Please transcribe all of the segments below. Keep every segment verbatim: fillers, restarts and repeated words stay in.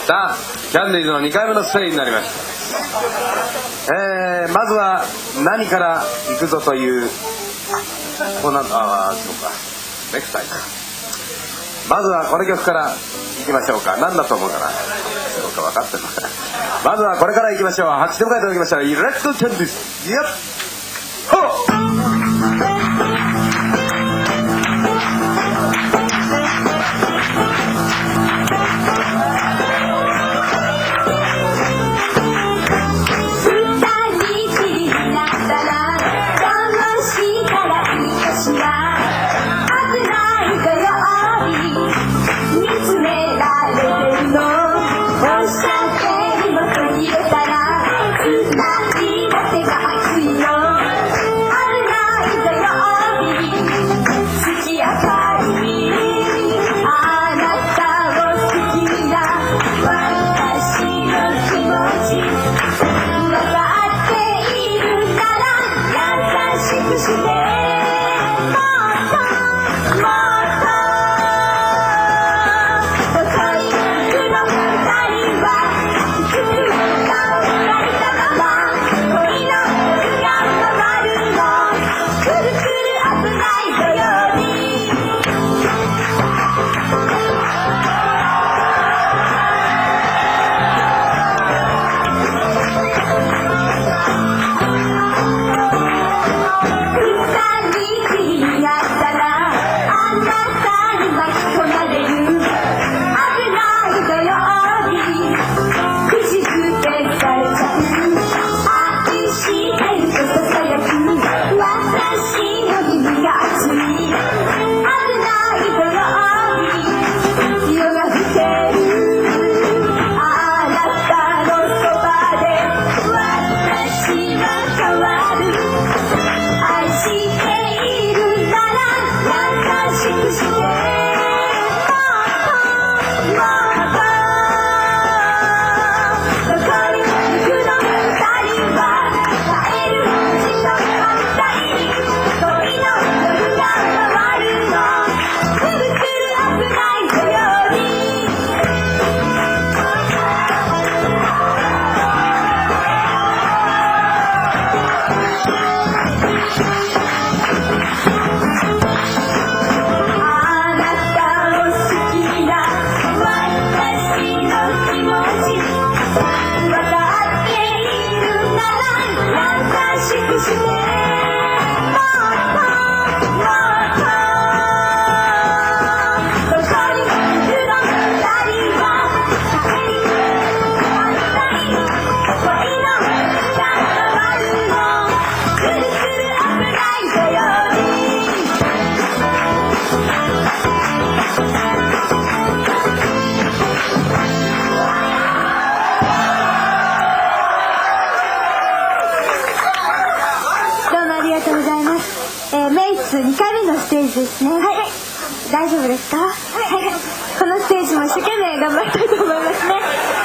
さあキャンディーズのにかいめのステージになりました。えー、まずは何から行くぞというこうなんああそうかネクタイか。まずはこの曲から行きましょうか。何だと思うかな。そうか分かってるのかな。まずはこれから行きましょう。拍手で迎えておきましょう。レッツキャンディーズ。やっほっにかいめのステージですね。はい、はい、大丈夫ですか？はい、はい、このステージも一生懸命頑張りたいと思いますね。はい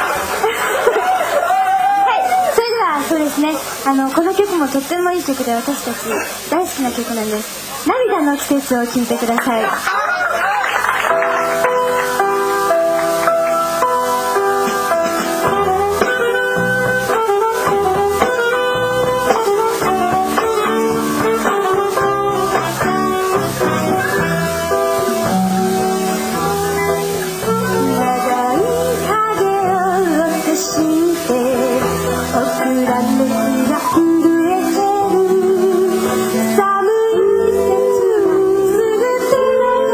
、それではそうですね、あのこの曲もとってもいい曲で私たち大好きな曲なんです。涙の季節を聴いてください。寒い季節すぐ来る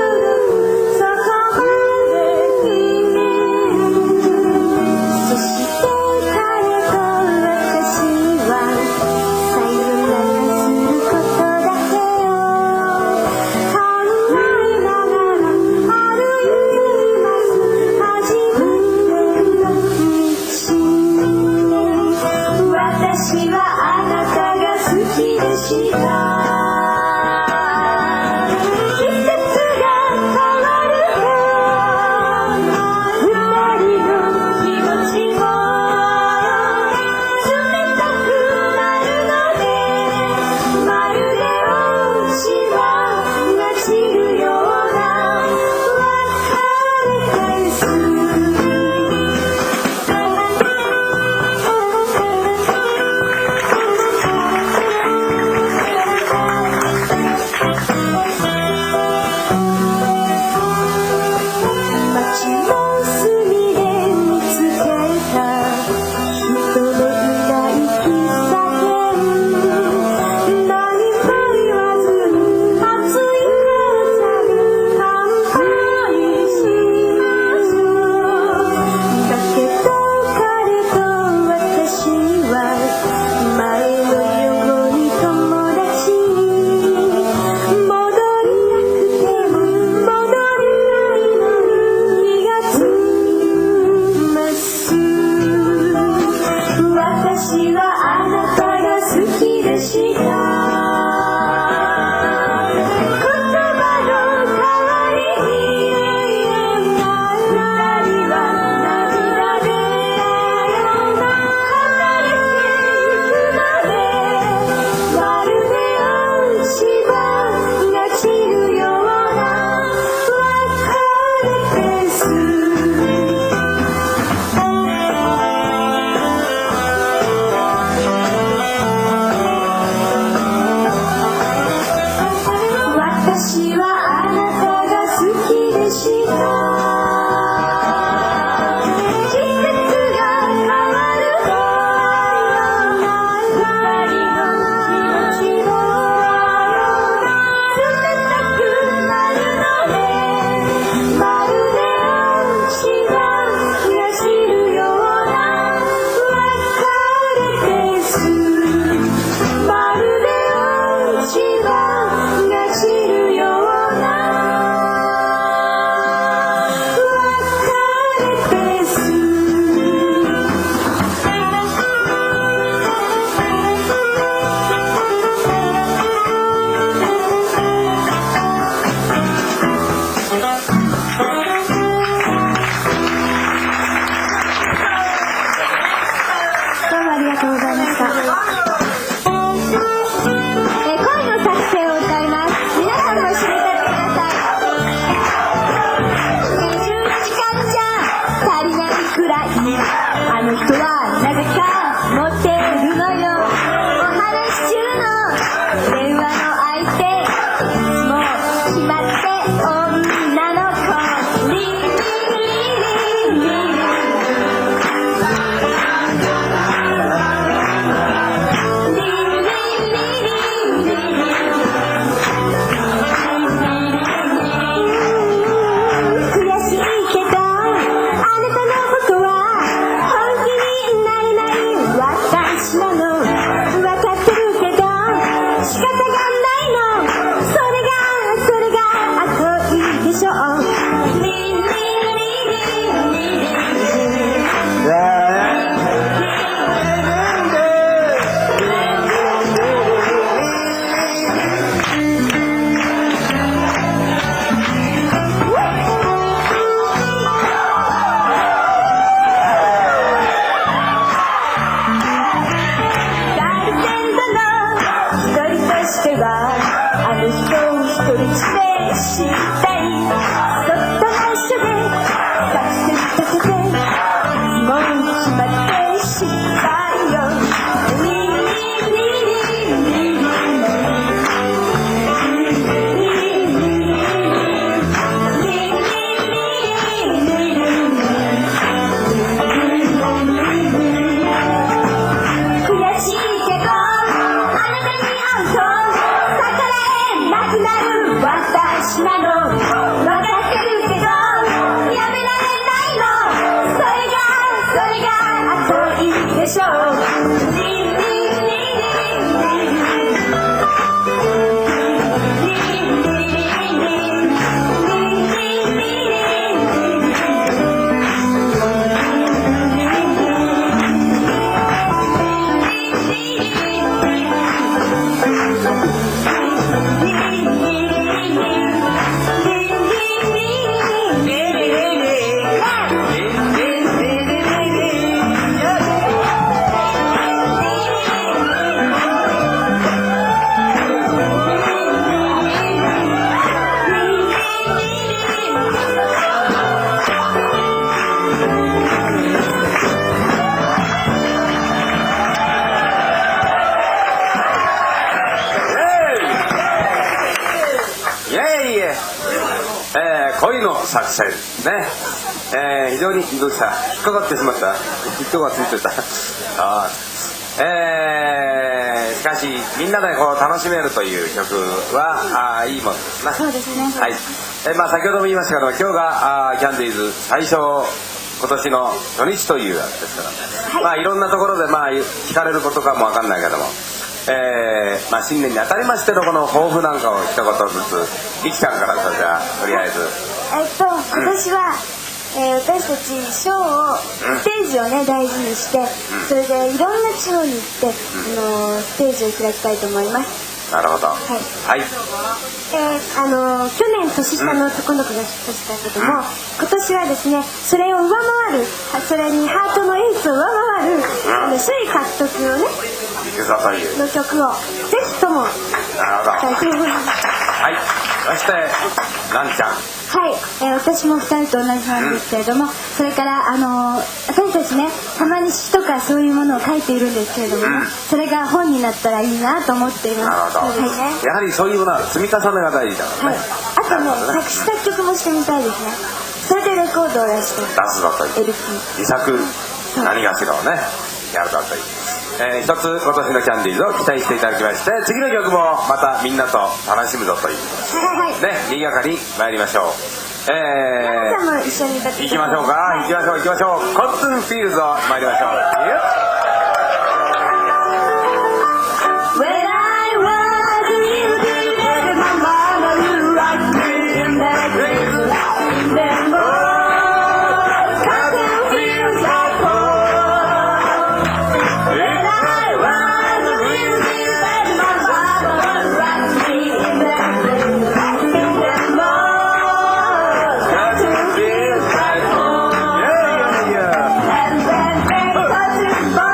くらいあの人はなぜかモテるのよ。お話し中の電話の相手もう決まって女の子リリリリリリ恋の作戦ね、えー、非常にどうした引っかかってしまった糸がついてたあ、えー、しかしみんなでこう楽しめるという曲はあいいものですな。 そうですね。 はい、えーまあ、先ほども言いましたけど今日があキャンディーズ最初今年の初日というやつですから、はい、まあいろんなところでまあ聞かれることかもわかんないけども、えーまあ、新年に当たりましてのこの抱負なんかを一言ずつりきちゃんからそれじゃとりあえずえっと今年は、うんえー、私たちショーを、うん、ステージをね大事にして、うん、それでいろんな地方に行って、うん、あのステージを開きたいと思います。 なるほど。はい、はい、 えー、あの去年年下の男の子がヒットしたけども、うん、今年はですねそれを上回るそれにハートのエースを上回る、うん、あの首位獲得をねの曲をぜひともなるほど。はい、そしてなんちゃんはい、えー、私もふたりと同じなんですけれども、うん、それからあのー、私たちねたまに詩とかそういうものを書いているんですけれども、ねうん、それが本になったらいいなと思っています。 なるほど、はい、やはりそういうものは積み重ねが大事だからね、はい、 あとね、ね作詞作曲もしてみたいですね。それでレコードを出して出すぞというエルピー自作何がしらをねやるだという、えー、一つ今年のキャンディーズを期待していただきまして次の曲もまたみんなと楽しむぞという、 はいはい、 ね、賑やかに参りましょう。えー、 皆さんも一緒に歌っていきましょうか、はい、行きましょう行きましょう。コットンフィールド参りましょう。 When I was a little baby, my mama would rock me in that cradle, in that boat, cotton fields I fall. When I was a little baby, my mama would rock me in that cradle, in that boat, cotton fields I fall. Yeah, yeah, yeah. And then they cotton fields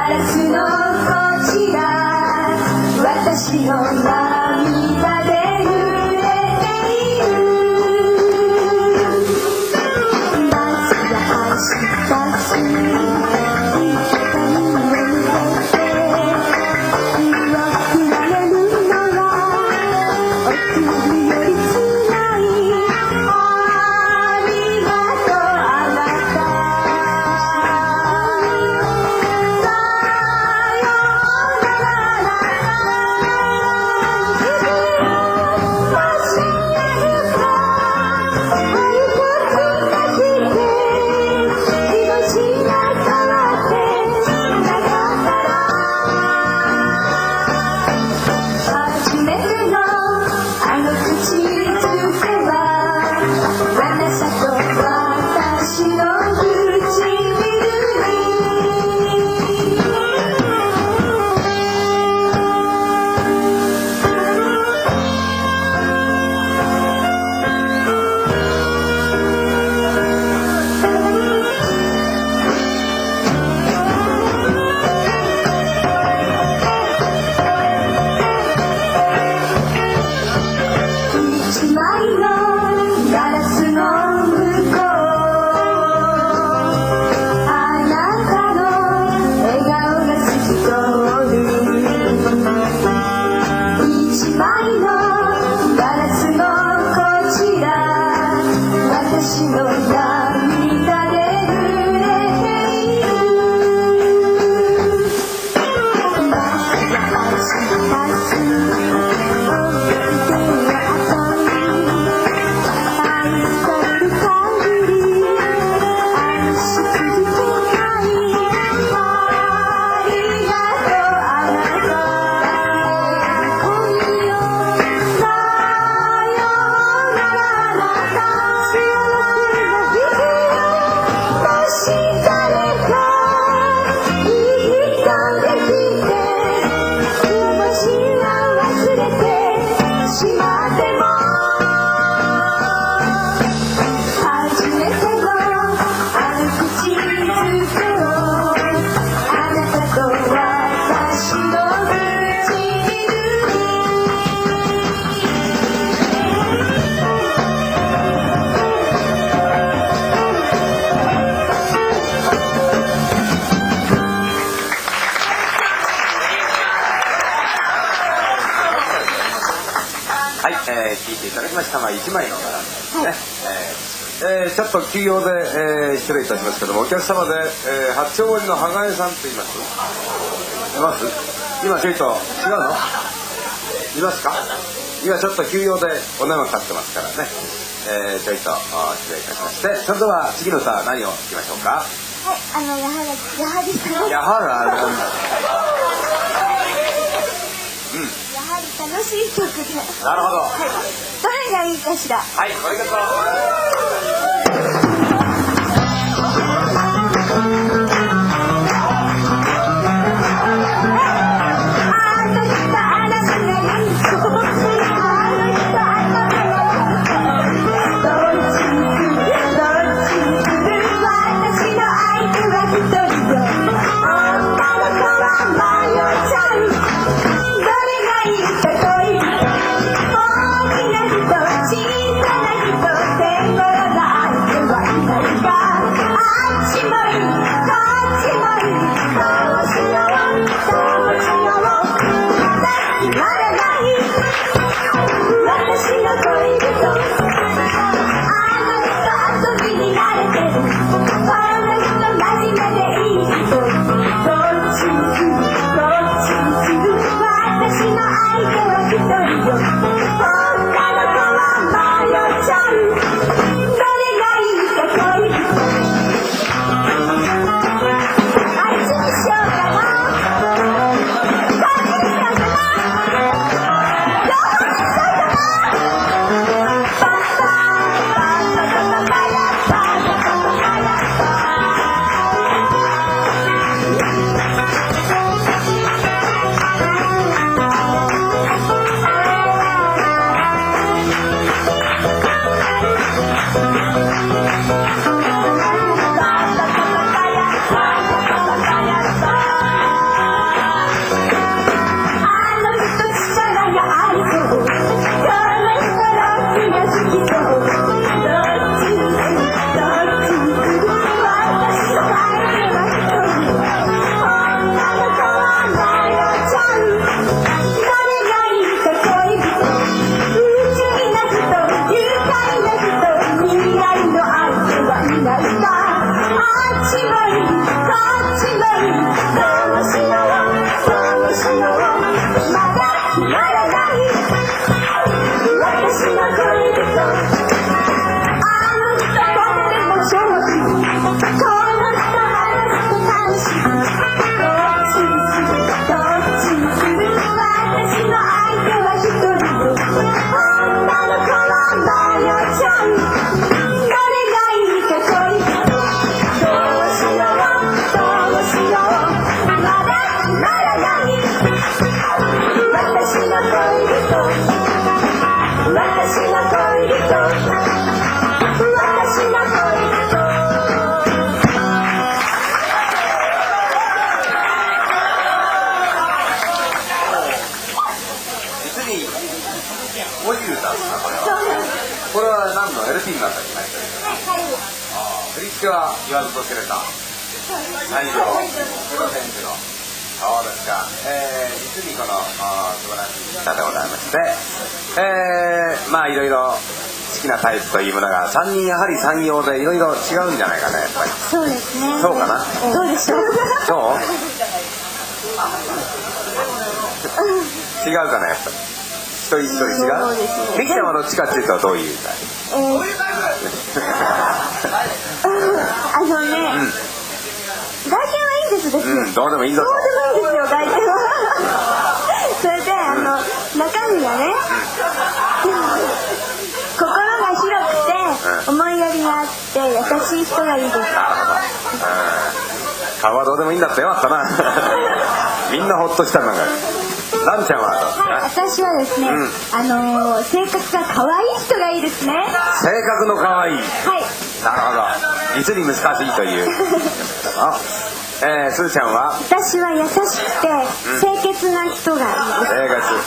ガラスのこちら私の涙で濡れているまずは明日すいつかに向けて身をくられるのは送るよりつらいありがとうあなたさようなら初めてのあの口づけは長さと私の唇一枚のガラスの向こうあなたの笑顔が透き通る一枚のガラスのこちら私の涙で濡れているまずは明日す愛される限り愛し続けたいありがとうあなた恋よさようならあなた幸せな日々もし誰かいい人できてその死は忘れてしまっても初めてのあの口づけをあなたと私の唇はい、えー、聞いていただきましたのは一枚のガラスですね、えーえーちょっと休養で、えー失礼いたしますけどもお客様で、えー、八丁堀の羽賀江さんって言いますいます今ちょいと違うのいますか今ちょっと休養でお電話かかってますからね、えー、ちょいとあ失礼いたしましてそれでは次の歌何を聴きましょうかはい、あの、やはり、やはり楽しい、 やはりあれなんだやはり楽しい曲で、 なるほどはい、どれがいいかしら。 はい、ありがとうあの人あなたがいいそうあの人あなたがいいどっちに来るどっちに来る私の相手は一人よ女の子は迷っちゃうどれがいいか恋大きな人小さな人天頃な相手は手は言わずと知れた西条選手のそうですか、えー、実にこの素晴らしい歌でございまして、えー、まあいろいろ好きなタイプというものがさんにんやはりさん様でいろいろ違うんじゃないかね、やっぱり。 そうですね。 そうかな。 どうでしょう。 そう違うかな、やっぱり一人一人違う。 そうですね。 みきちゃんはどっちかっていうとどういうタイプ？ えー、あのね、 うん、 外見はいいんですです、 うん、どうでもいいんだぞ。 どうでもいいんですよ、外見は。それで、あの、中身がね、心が広くて、思いやりがあって優しい人がいいです。 なるほど。顔はどうでもいいんだってよかったな。みんなほっとしたのが。ランちゃんはどうですか？ はい、私はですね、うん、あのー、性格が可愛い人がいいですね。 性格の可愛い。はい。なるほど。実に難しいという。えー、すーちゃんは？ 私は優しくて、うん、清潔な人がいいです。 清潔。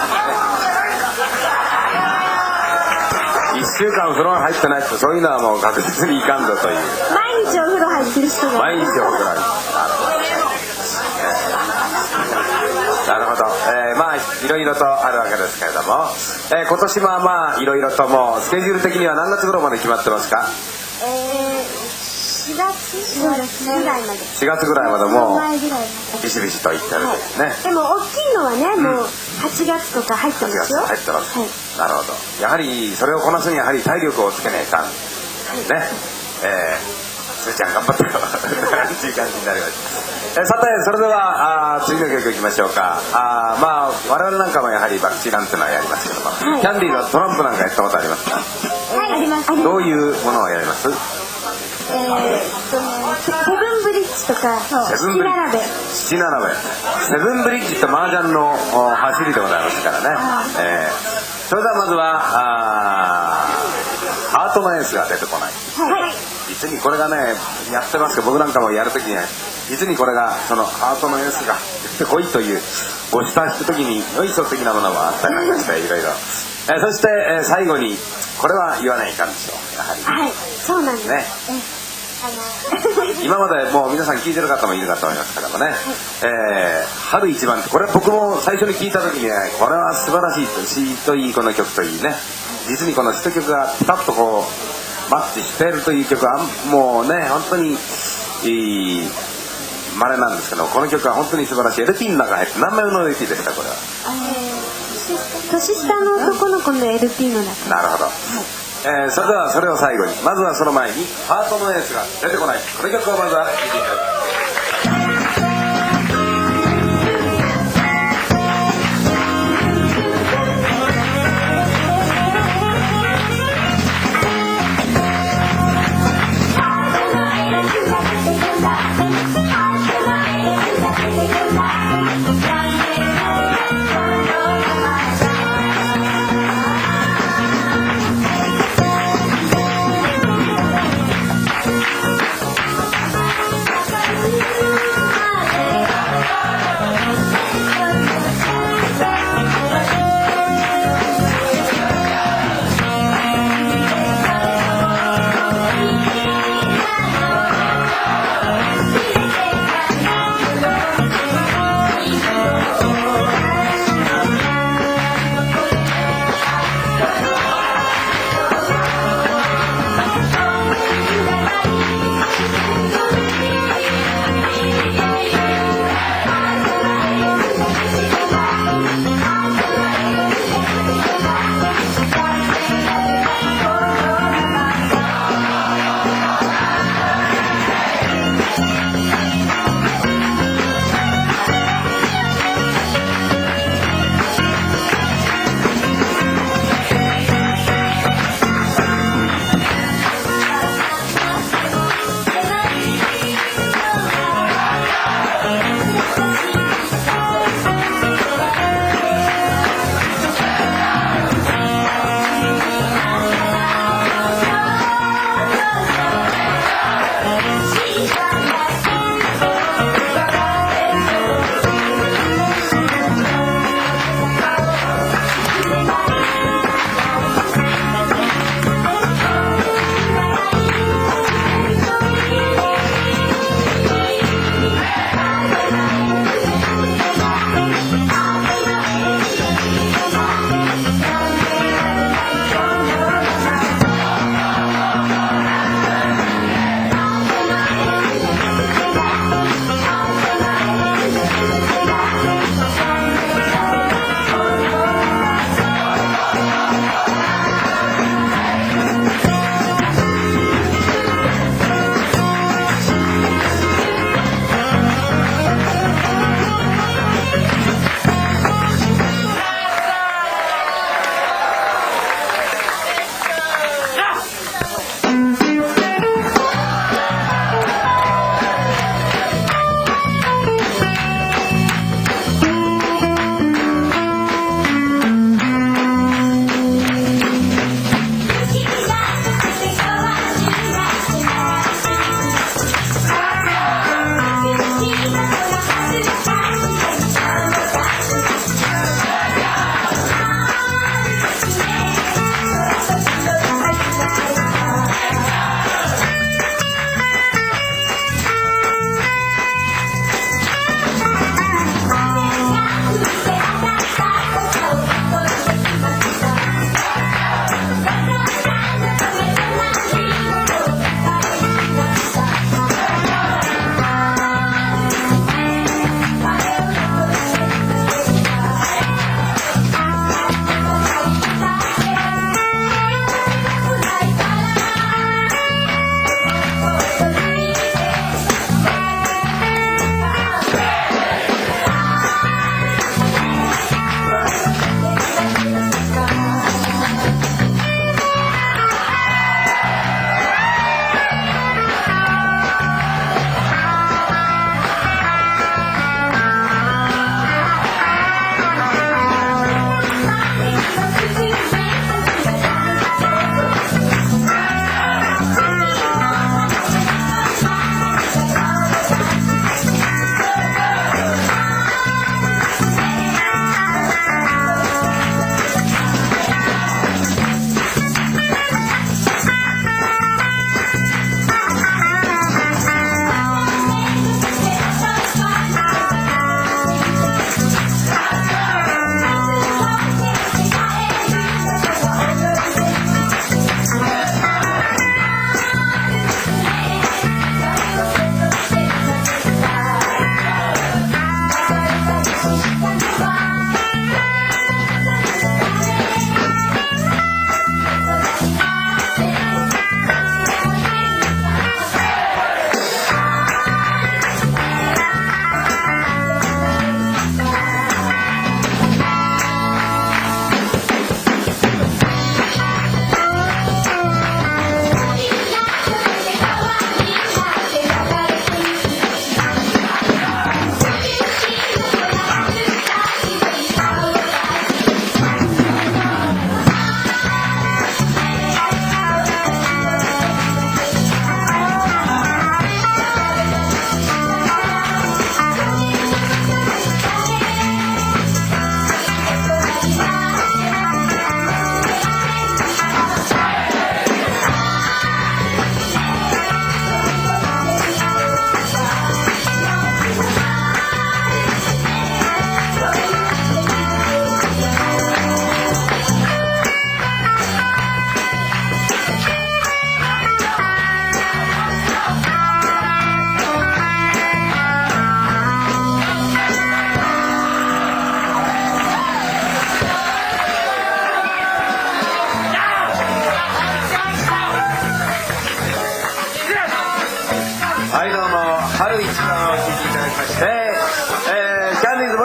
一週間お風呂入ってないってそういうのはもう確実にいかんぞという。 毎日お風呂入ってる人が毎日お風呂入ってる。なるほど、えー、まあいろいろとあるわけですけれども、えー、今年はまあいろいろともうスケジュール的には何月頃まで決まってますか？えー、 しがつぐらいまで。 しがつぐらいまでもうビシビシといってるんですね、はい、 でも大きいのはね、うん、もうはちがつとか入ってますよ。 はちがつ入ってます、はい、なるほど。やはりそれをこなすにやはり体力をつけないかん、はい、ね、えーすーちゃん頑張ってよっていう感じになりました。えさてそれではあ次の曲いきましょうか。あまあ我々なんかもやはりバクチーなんてのはやりますけども、はい、キャンディーはトランプなんかやったことありますか？ はい、あります。 どういうものをやります？ えー、っとね、セブンブリッジとかセブンブリッジ、七並べ、セブンブリッジって麻雀の走りでございますからね、えー、それではまずはあハートのエースが出てこない、はい、実にこれがねやってますけど、僕なんかもやるときに実にこれがそのハートのエースが出てこいというごした引くときによいしょ的なものもあったりなんかしていろいろ、えー、そして、えー、最後にこれは言わないかんでしょう、やはり。 はい、そうなんですね。あの今までもう皆さん聞いてる方もいるかと思いますけどもね、はい、えー、春一番ってこれ僕も最初に聞いた時にね、これは素晴らしいとしといいこの曲といいね、実にこの一曲がピタッとこうマッチしているという曲はもうね本当にいい稀なんですけど、この曲は本当に素晴らしい。 エルピー の中に入って何枚目の エルピー ですかこれは？ 年下の男の子の エルピー の中。 なるほど、はい、えー、それではそれを最後にまずはその前にハートのエースが出てこないこの曲をまずは聴いていただきます。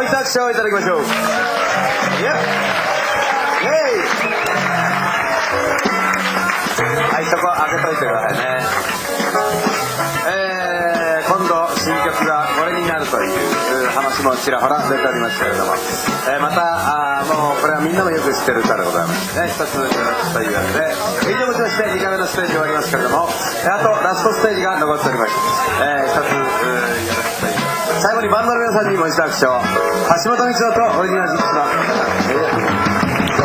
一拍手をいただきましょう。イエイイエイ。はい、そこ開けといてくださいね。えー、今度新曲がこれになるという話もちらほら出ておりますけれども、えー、またあもうこれはみんなもよく知ってる歌でございますね。一つというわけで以上もちましてにかいめのステージ終わりますけれども、あとラストステージが残っております。えー、一つよろしくという最後にバンドの皆さんにもう一度拍手を。橋本光雄とオリジナルジックスの